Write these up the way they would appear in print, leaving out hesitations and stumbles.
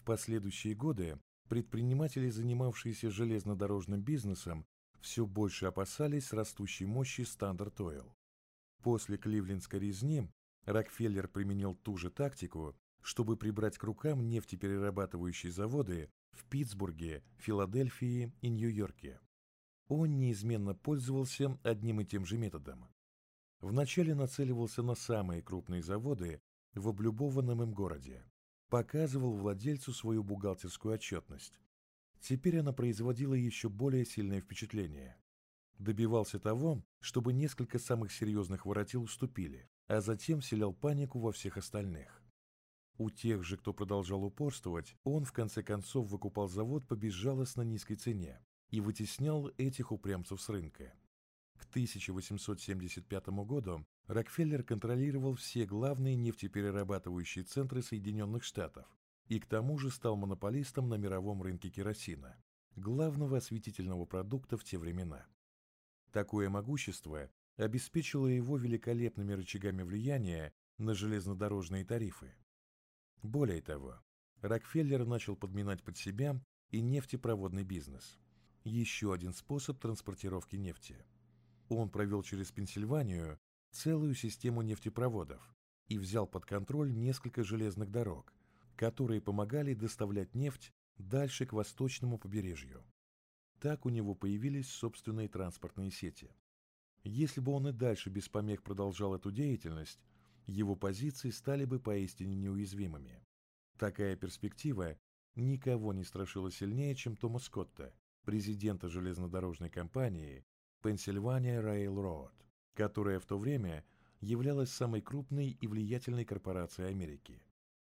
последующие годы предприниматели, занимавшиеся железнодорожным бизнесом, все больше опасались растущей мощи Standard Oil. После Кливлендской резни Рокфеллер применил ту же тактику, чтобы прибрать к рукам нефтеперерабатывающие заводы в Питтсбурге, Филадельфии и Нью-Йорке. Он неизменно пользовался одним и тем же методом. Вначале нацеливался на самые крупные заводы в облюбованном им городе, показывал владельцу свою бухгалтерскую отчетность. Теперь она производила еще более сильное впечатление. Добивался того, чтобы несколько самых серьезных воротил уступили, а затем вселял панику во всех остальных. У тех же, кто продолжал упорствовать, он в конце концов выкупал завод по безжалостно низкой цене и вытеснял этих упрямцев с рынка. К 1875 году Рокфеллер контролировал все главные нефтеперерабатывающие центры Соединенных Штатов и к тому же стал монополистом на мировом рынке керосина, главного осветительного продукта в те времена. Такое могущество обеспечило его великолепными рычагами влияния на железнодорожные тарифы. Более того, Рокфеллер начал подминать под себя и нефтепроводный бизнес. Еще один способ транспортировки нефти. Он провел через Пенсильванию целую систему нефтепроводов и взял под контроль несколько железных дорог, которые помогали доставлять нефть дальше к восточному побережью. Так у него появились собственные транспортные сети. Если бы он и дальше без помех продолжал эту деятельность, его позиции стали бы поистине неуязвимыми. Такая перспектива никого не страшила сильнее, чем Тома Скотта, президента железнодорожной компании Pennsylvania Railroad, которая в то время являлась самой крупной и влиятельной корпорацией Америки.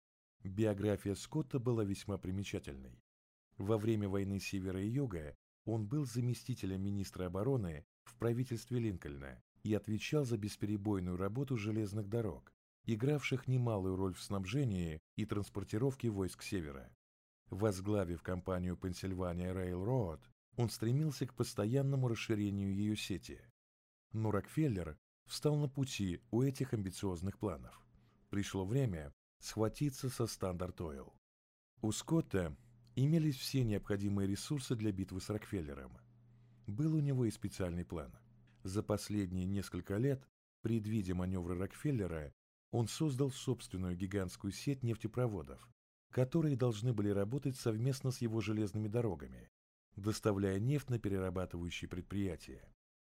Биография Скотта была весьма примечательной. Во время войны Севера и Юга он был заместителем министра обороны в правительстве Линкольна и отвечал за бесперебойную работу железных дорог, игравших немалую роль в снабжении и транспортировке войск Севера. Возглавив компанию Pennsylvania Railroad, он стремился к постоянному расширению ее сети. Но Рокфеллер встал на пути у этих амбициозных планов. Пришло время схватиться со Standard Oil. У Скотта имелись все необходимые ресурсы для битвы с Рокфеллером. Был у него и специальный план. За последние несколько лет, предвидя маневры Рокфеллера, он создал собственную гигантскую сеть нефтепроводов, которые должны были работать совместно с его железными дорогами, доставляя нефть на перерабатывающие предприятия.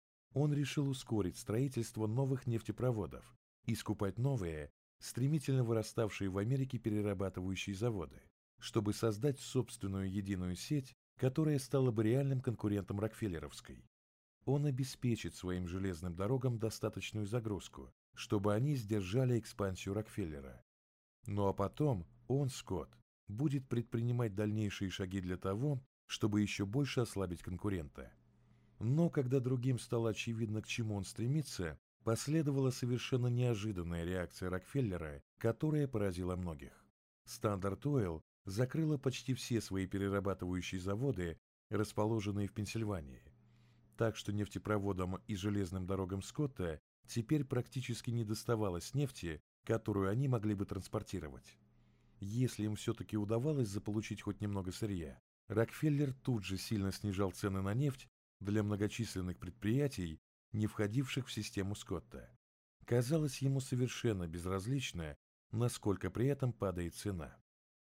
Он решил ускорить строительство новых нефтепроводов и скупать новые, стремительно выраставшие в Америке перерабатывающие заводы, чтобы создать собственную единую сеть, которая стала бы реальным конкурентом Рокфеллеровской. Он обеспечит своим железным дорогам достаточную загрузку, чтобы они сдержали экспансию Рокфеллера. Ну а потом он, Скотт, будет предпринимать дальнейшие шаги для того, чтобы еще больше ослабить конкурента. Но когда другим стало очевидно, к чему он стремится, последовала совершенно неожиданная реакция Рокфеллера, которая поразила многих. Standard Oil закрыла почти все свои перерабатывающие заводы, расположенные в Пенсильвании. Так что нефтепроводам и железным дорогам Скотта теперь практически не доставалось нефти, которую они могли бы транспортировать. Если им все-таки удавалось заполучить хоть немного сырья, Рокфеллер тут же сильно снижал цены на нефть для многочисленных предприятий, не входивших в систему Скотта. Казалось ему совершенно безразлично, насколько при этом падает цена.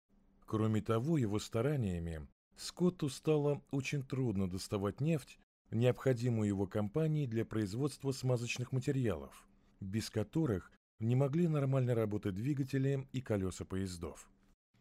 Кроме того, его стараниями Скотту стало очень трудно доставать нефть, необходимую его компании для производства смазочных материалов, без которых не могли нормально работать двигатели и колеса поездов.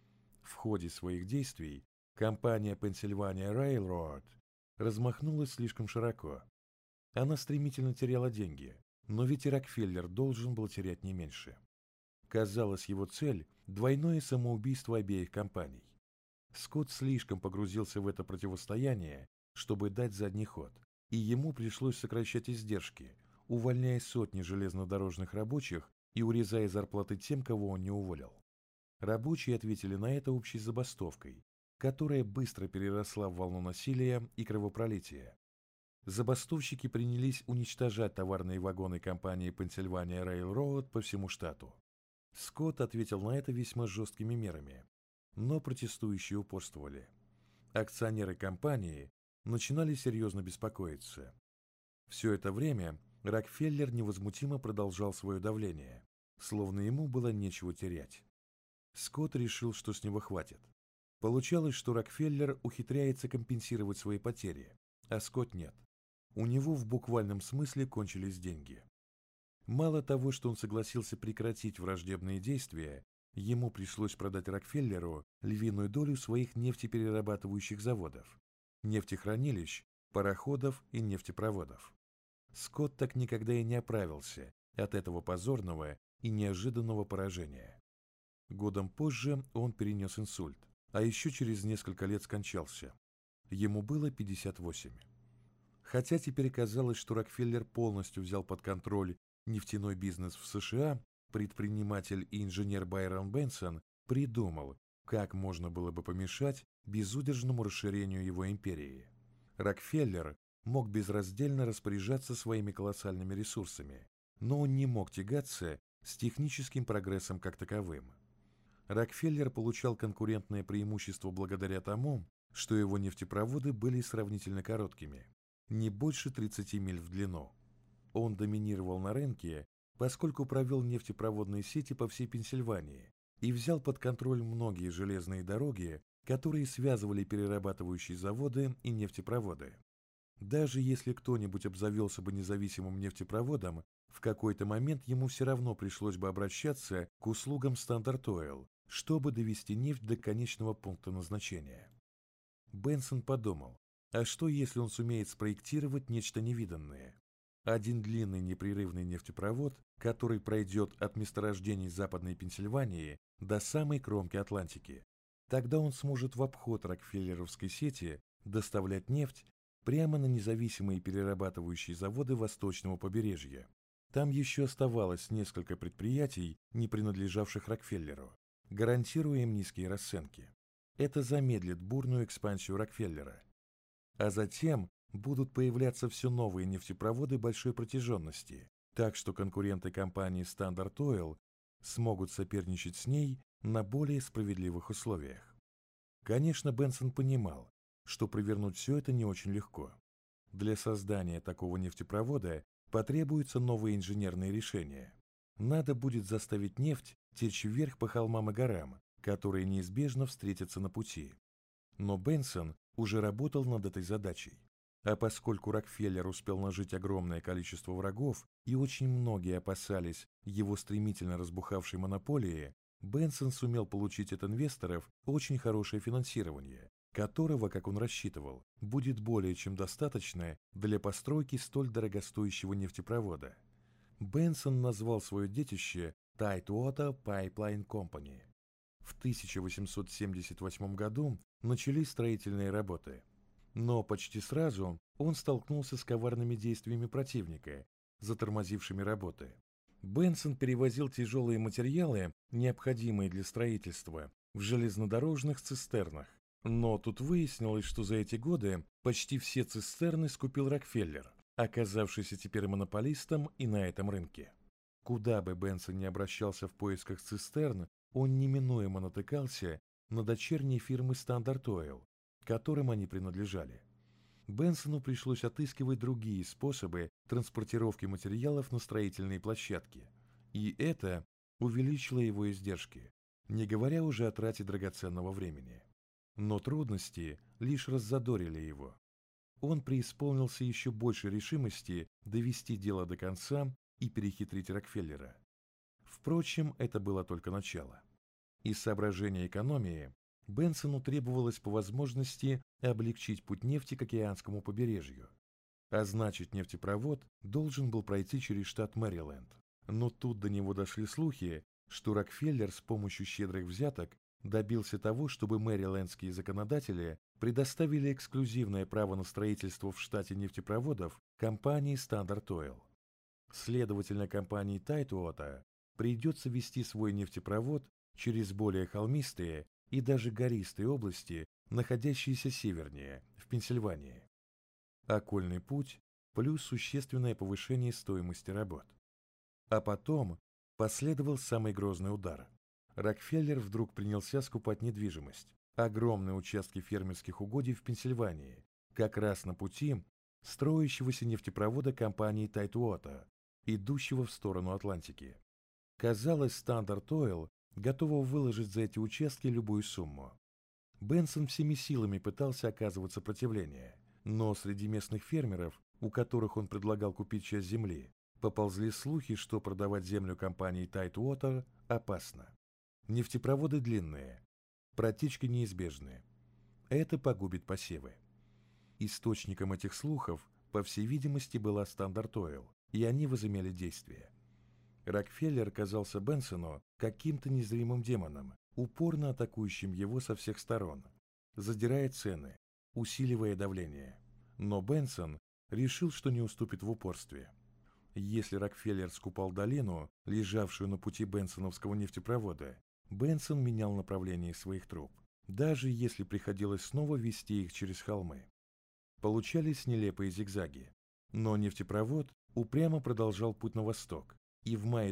В ходе своих действий компания Pennsylvania Railroad размахнулась слишком широко. Она стремительно теряла деньги, но ведь и Рокфеллер должен был терять не меньше. Казалось, его цель – двойное самоубийство обеих компаний. Скотт слишком погрузился в это противостояние, чтобы дать задний ход, и ему пришлось сокращать издержки, увольняя сотни железнодорожных рабочих и урезая зарплаты тем, кого он не уволил. Рабочие ответили на это общей забастовкой, которая быстро переросла в волну насилия и кровопролития. Забастовщики принялись уничтожать товарные вагоны компании Pennsylvania Railroad по всему штату. Скотт ответил на это весьма жесткими мерами. но протестующие упорствовали. Акционеры компании начинали серьезно беспокоиться. Все это время Рокфеллер невозмутимо продолжал свое давление, словно ему было нечего терять. Скотт решил, что с него хватит. Получалось, что Рокфеллер ухитряется компенсировать свои потери, а Скотт нет. У него в буквальном смысле кончились деньги. Мало того, что он согласился прекратить враждебные действия, ему пришлось продать Рокфеллеру львиную долю своих нефтеперерабатывающих заводов, нефтехранилищ, пароходов и нефтепроводов. Скотт так никогда и не оправился от этого позорного и неожиданного поражения. Годом позже он перенес инсульт, а еще через несколько лет скончался. Ему было 58. Хотя теперь казалось, что Рокфеллер полностью взял под контроль нефтяной бизнес в США, предприниматель и инженер Байрон Бенсон придумал, как можно было бы помешать безудержному расширению его империи. Рокфеллер мог безраздельно распоряжаться своими колоссальными ресурсами, но он не мог тягаться с техническим прогрессом как таковым. Рокфеллер получал конкурентное преимущество благодаря тому, что его нефтепроводы были сравнительно короткими, не больше 30 миль в длину. Он доминировал на рынке, поскольку провел нефтепроводные сети по всей Пенсильвании и взял под контроль многие железные дороги, которые связывали перерабатывающие заводы и нефтепроводы. Даже если кто-нибудь обзавелся бы независимым нефтепроводом, в какой-то момент ему все равно пришлось бы обращаться к услугам Standard Oil, чтобы довести нефть до конечного пункта назначения. Бенсон подумал, а что если он сумеет спроектировать нечто невиданное? Один длинный непрерывный нефтепровод, который пройдет от месторождений Западной Пенсильвании до самой кромки Атлантики. Тогда он сможет в обход Рокфеллеровской сети доставлять нефть прямо на независимые перерабатывающие заводы восточного побережья. Там еще оставалось несколько предприятий, не принадлежавших Рокфеллеру, гарантируя им низкие расценки. Это замедлит бурную экспансию Рокфеллера. А затем будут появляться все новые нефтепроводы большой протяженности, так что конкуренты компании Standard Oil смогут соперничать с ней на более справедливых условиях. Конечно, Бенсон понимал, что провернуть все это не очень легко. Для создания такого нефтепровода потребуются новые инженерные решения. Надо будет заставить нефть течь вверх по холмам и горам, которые неизбежно встретятся на пути. Но Бенсон уже работал над этой задачей. А поскольку Рокфеллер успел нажить огромное количество врагов и очень многие опасались его стремительно разбухавшей монополии, Бенсон сумел получить от инвесторов очень хорошее финансирование, которого, как он рассчитывал, будет более чем достаточно для постройки столь дорогостоящего нефтепровода. Бенсон назвал свое детище Tidewater Pipeline Company. В 1878 году начались строительные работы. Но почти сразу он столкнулся с коварными действиями противника, затормозившими работы. Бенсон перевозил тяжелые материалы, необходимые для строительства, в железнодорожных цистернах. Но тут выяснилось, что за эти годы почти все цистерны скупил Рокфеллер, оказавшийся теперь монополистом и на этом рынке. Куда бы Бенсон ни обращался в поисках цистерн, он неминуемо натыкался на дочерние фирмы Standard Oil, которым они принадлежали. Бенсону пришлось отыскивать другие способы транспортировки материалов на строительные площадки, и это увеличило его издержки, не говоря уже о трате драгоценного времени. Но трудности лишь раззадорили его. Он преисполнился еще большей решимости довести дело до конца и перехитрить Рокфеллера. Впрочем, это было только начало. Из соображения экономии Бенсону требовалось по возможности облегчить путь нефти к океанскому побережью. А значит, нефтепровод должен был пройти через штат Мэриленд. Но тут до него дошли слухи, что Рокфеллер с помощью щедрых взяток добился того, чтобы мэрилендские законодатели предоставили эксклюзивное право на строительство в штате нефтепроводов компании Standard Oil. Следовательно, компании Tidewater придется вести свой нефтепровод через более холмистые и даже гористые области, находящиеся севернее, в Пенсильвании. Окольный путь плюс существенное повышение стоимости работ. А потом последовал самый грозный удар. Рокфеллер вдруг принялся скупать недвижимость, огромные участки фермерских угодий в Пенсильвании, как раз на пути строящегося нефтепровода компании Тайтуотер, идущего в сторону Атлантики. Казалось, Стандарт Ойл готова выложить за эти участки любую сумму. Бенсон всеми силами пытался оказывать сопротивление, но среди местных фермеров, у которых он предлагал купить часть земли, поползли слухи, что продавать землю компании Тайтуотер опасно. Нефтепроводы длинные, протечки неизбежны. Это погубит посевы. Источником этих слухов, по всей видимости, была Стандарт Ойл, и они возымели действие. Рокфеллер казался Бенсону каким-то незримым демоном, упорно атакующим его со всех сторон, задирая цены, усиливая давление. Но Бенсон решил, что не уступит в упорстве. Если Рокфеллер скупал долину, лежавшую на пути бенсоновского нефтепровода, Бенсон менял направление своих труб, даже если приходилось снова вести их через холмы. Получались нелепые зигзаги, но нефтепровод упрямо продолжал путь на восток, и в мае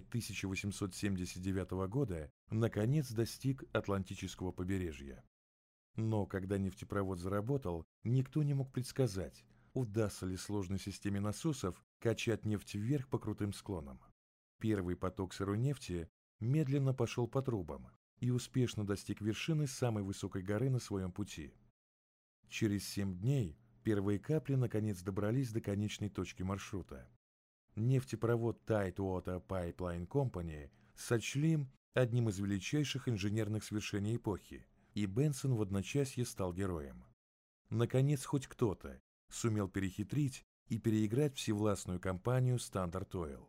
1879 года наконец достиг Атлантического побережья. Но когда нефтепровод заработал, никто не мог предсказать, удастся ли сложной системе насосов качать нефть вверх по крутым склонам. Первый поток сырой нефти медленно пошел по трубам и успешно достиг вершины самой высокой горы на своем пути. Через 7 дней первые капли наконец добрались до конечной точки маршрута. Нефтепровод Tidewater Pipeline Company сочли одним из величайших инженерных свершений эпохи, и Бенсон в одночасье стал героем. Наконец, хоть кто-то сумел перехитрить и переиграть всевластную компанию Стандарт Ойл.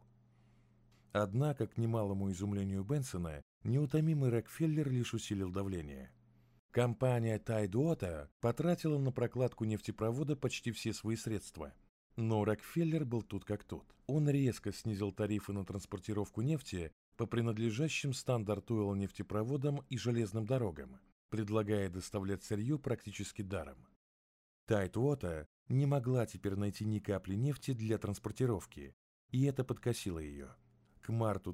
Однако, к немалому изумлению Бенсона, неутомимый Рокфеллер лишь усилил давление. Компания Tidewater потратила на прокладку нефтепровода почти все свои средства. Но Рокфеллер был тут как тут. Он резко снизил тарифы на транспортировку нефти по принадлежащим Стандарт Ойл нефтепроводам и железным дорогам, предлагая доставлять сырье практически даром. Tidewater не могла теперь найти ни капли нефти для транспортировки, и это подкосило ее. К марту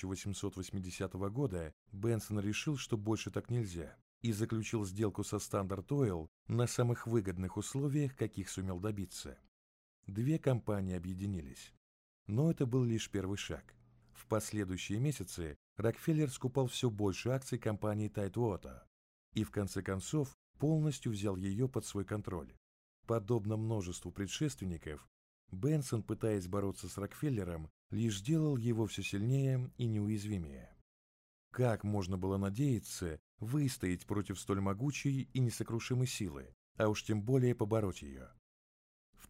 1880 года Бенсон решил, что больше так нельзя, и заключил сделку со Стандарт Ойл на самых выгодных условиях, каких сумел добиться. Две компании объединились. Но это был лишь первый шаг. В последующие месяцы Рокфеллер скупал все больше акций компании Tidewater и в конце концов полностью взял ее под свой контроль. Подобно множеству предшественников, Бенсон, пытаясь бороться с Рокфеллером, лишь делал его все сильнее и неуязвимее. Как можно было надеяться выстоять против столь могучей и несокрушимой силы, а уж тем более побороть ее? В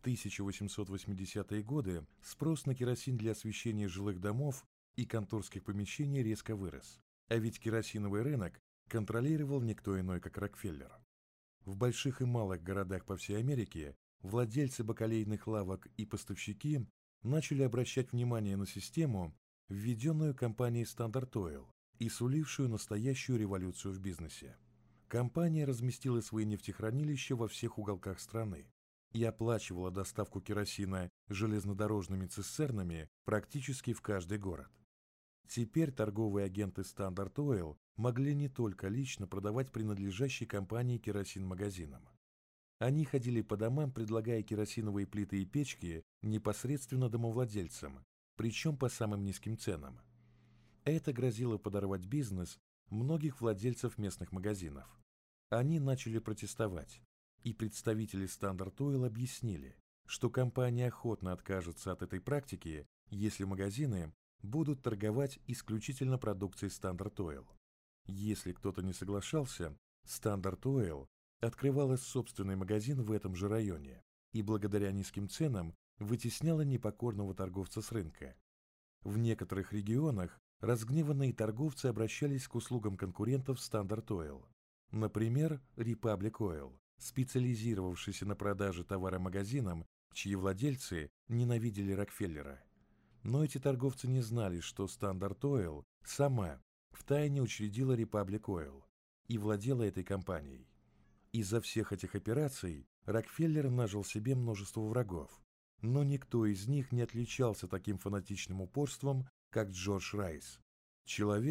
1880-е годы спрос на керосин для освещения жилых домов и конторских помещений резко вырос, а ведь керосиновый рынок контролировал никто иной, как Рокфеллер. В больших и малых городах по всей Америке владельцы бакалейных лавок и поставщики начали обращать внимание на систему, введенную компанией Стандарт Ойл и сулившую настоящую революцию в бизнесе. Компания разместила свои нефтехранилища во всех уголках страны и оплачивала доставку керосина железнодорожными цистернами практически в каждый город. Теперь торговые агенты Стандарт Ойл могли не только лично продавать принадлежащий компании керосин магазинам. Они ходили по домам, предлагая керосиновые плиты и печки непосредственно домовладельцам, причем по самым низким ценам. Это грозило подорвать бизнес многих владельцев местных магазинов. Они начали протестовать, и представители Стандарт Ойл объяснили, что компания охотно откажется от этой практики, если магазины будут торговать исключительно продукцией Стандарт Ойл. Если кто-то не соглашался, Стандарт Ойл открывала собственный магазин в этом же районе и благодаря низким ценам вытесняла непокорного торговца с рынка. В некоторых регионах разгневанные торговцы обращались к услугам конкурентов Стандарт Ойл, например, Republic Oil, специализировавшийся на продаже товара магазинам, чьи владельцы ненавидели Рокфеллера. Но эти торговцы не знали, что Стандарт Ойл сама втайне учредила Republic Oil и владела этой компанией. Из-за всех этих операций Рокфеллер нажил себе множество врагов, но никто из них не отличался таким фанатичным упорством, как Джордж Райс, человек,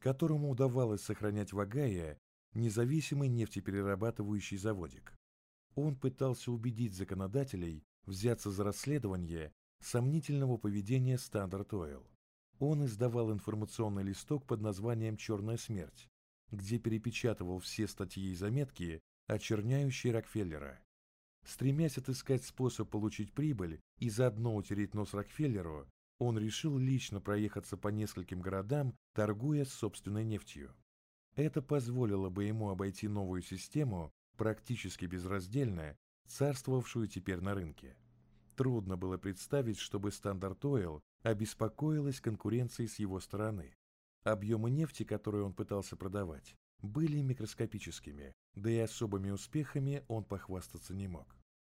которому удавалось сохранять в Огайо независимый нефтеперерабатывающий заводик. Он пытался убедить законодателей взяться за расследование сомнительного поведения Standard Oil. Он издавал информационный листок под названием «Черная смерть», где перепечатывал все статьи и заметки, очерняющие Рокфеллера. Стремясь отыскать способ получить прибыль и заодно утереть нос Рокфеллеру, он решил лично проехаться по нескольким городам, торгуя собственной нефтью. Это позволило бы ему обойти новую систему, практически безраздельно царствовавшую теперь на рынке. Трудно было представить, чтобы Standard Oil обеспокоилась конкуренцией с его стороны. Объемы нефти, которые он пытался продавать, были микроскопическими, да и особыми успехами он похвастаться не мог.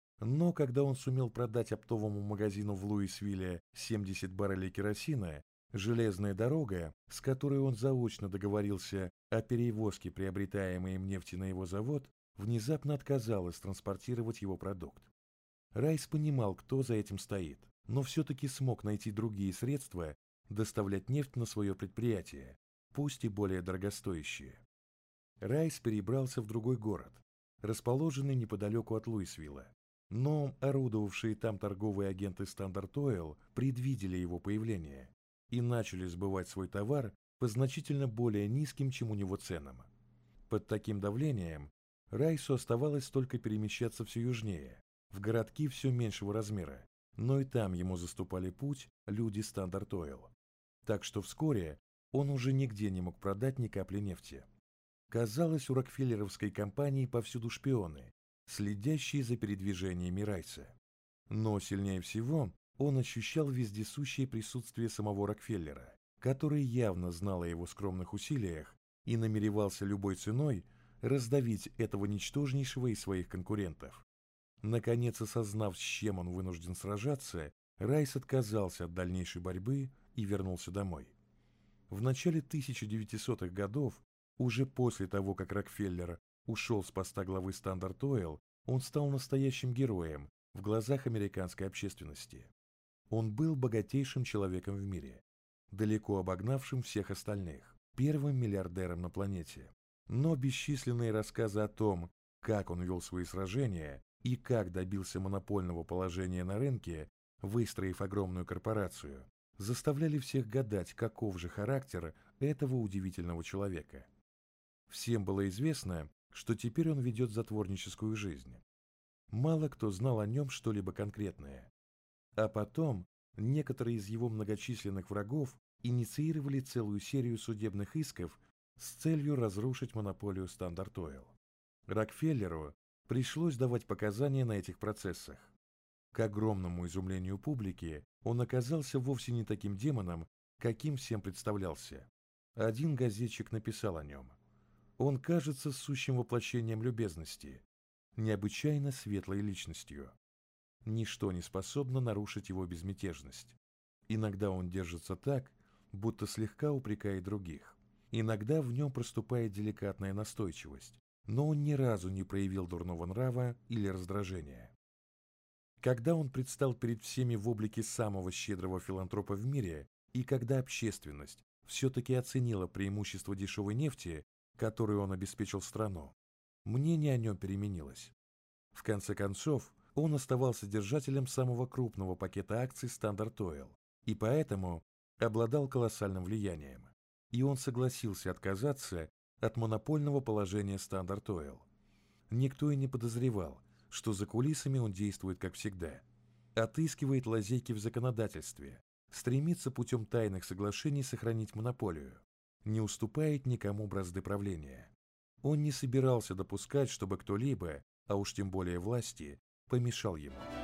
Но когда он сумел продать оптовому магазину в Луисвилле 70 баррелей керосина, железная дорога, с которой он заочно договорился о перевозке приобретаемой им нефти на его завод, внезапно отказалась транспортировать его продукт. Райс понимал, кто за этим стоит, но все-таки смог найти другие средства доставлять нефть на свое предприятие, пусть и более дорогостоящие. Райс перебрался в другой город, расположенный неподалеку от Луисвилла, но орудовавшие там торговые агенты Standard Oil предвидели его появление и начали сбывать свой товар по значительно более низким, чем у него ценам. Под таким давлением Райсу оставалось только перемещаться все южнее, в городки все меньшего размера, но и там ему заступали путь люди Standard Oil. Так что вскоре он уже нигде не мог продать ни капли нефти. Казалось, у рокфеллеровской компании повсюду шпионы, следящие за передвижениями Райса. Но сильнее всего он ощущал вездесущее присутствие самого Рокфеллера, который явно знал о его скромных усилиях и намеревался любой ценой раздавить этого ничтожнейшего из своих конкурентов. Наконец, осознав, с чем он вынужден сражаться, Райс отказался от дальнейшей борьбы и вернулся домой. В начале 1900-х годов, уже после того, как Рокфеллер ушел с поста главы Standard Oil, он стал настоящим героем в глазах американской общественности. Он был богатейшим человеком в мире, далеко обогнавшим всех остальных, первым миллиардером на планете. Но бесчисленные рассказы о том, как он вел свои сражения и как добился монопольного положения на рынке, выстроив огромную корпорацию, заставляли всех гадать, каков же характер этого удивительного человека. Всем было известно, что теперь он ведет затворническую жизнь. Мало кто знал о нем что-либо конкретное. А потом некоторые из его многочисленных врагов инициировали целую серию судебных исков с целью разрушить монополию Standard Oil. Рокфеллеру пришлось давать показания на этих процессах. К огромному изумлению публики он оказался вовсе не таким демоном, каким всем представлялся. Один газетчик написал о нем: «Он кажется сущим воплощением любезности, необычайно светлой личностью. Ничто не способно нарушить его безмятежность. Иногда он держится так, будто слегка упрекает других. Иногда в нем проступает деликатная настойчивость, но он ни разу не проявил дурного нрава или раздражения». Когда он предстал перед всеми в облике самого щедрого филантропа в мире, и когда общественность все-таки оценила преимущество дешевой нефти, которую он обеспечил страну, мнение о нем переменилось. В конце концов, он оставался держателем самого крупного пакета акций Standard Oil, и поэтому обладал колоссальным влиянием. И он согласился отказаться от монопольного положения Standard Oil. Никто и не подозревал, что за кулисами он действует как всегда. Отыскивает лазейки в законодательстве, стремится путем тайных соглашений сохранить монополию, не уступает никому бразды правления. Он не собирался допускать, чтобы кто-либо, а уж тем более власти, помешал ему.